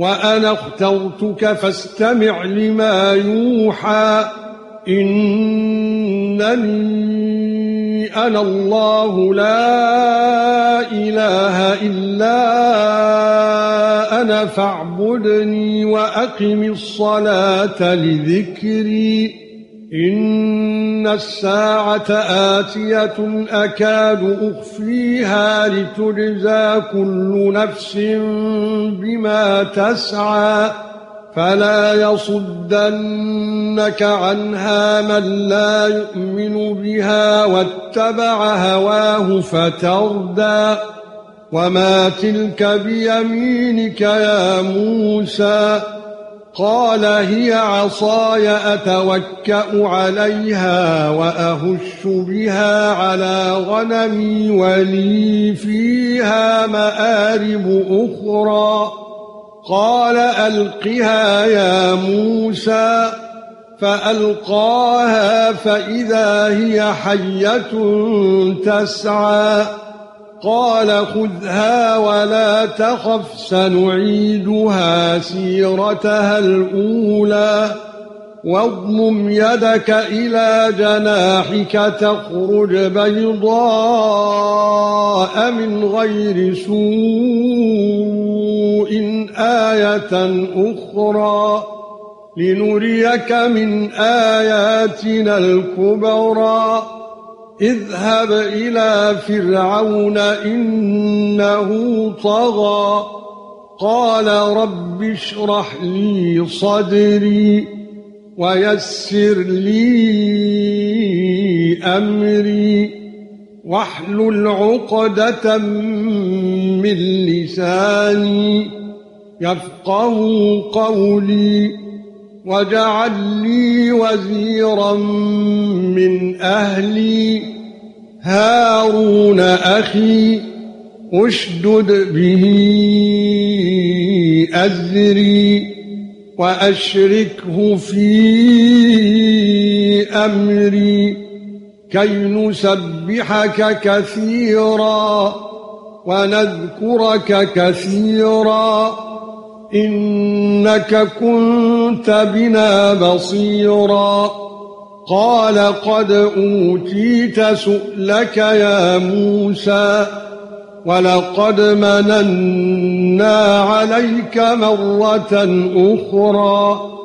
وأنا اخترتك فاستمع لما يوحى إنني أنا الله لا إله إلا أنا فاعبدني وأقم الصلاة لذكري إن الساعة آتية أكاد أخفيها لتجزى كل نفس بما تسعى فلا يصدنك عنها من لا يؤمن بها واتبع هواه فتردى وما تلك بيمينك يا موسى قال هي عصاي أتوكأ عليها وأهش بها على غنمي ولي فيها مآرب أخرى قال ألقها يا موسى فألقاها فإذا هي حية تسعى قال خذها ولا تخف سنعيدها سيرتها الأولى واضمم يدك إلى جناحك تخرج بيضاء من غير سوء آية أخرى لنريك من آياتنا الكبرى اذهب إلى فرعون إنه طغى قال رب اشرح لي صدري ويسر لي أمري واحلل عقدة من لساني يفقهوا قولي واجعل لي وزيرا من أهلي هارون أخي اشدد به أزري وأشركه في أمري كي نسبحك كثيرا ونذكرك كثيرا إنك كنت بنا بصيرا قال قد أوتيت سؤلك يا موسى ولقد مننا عليك مرة أخرى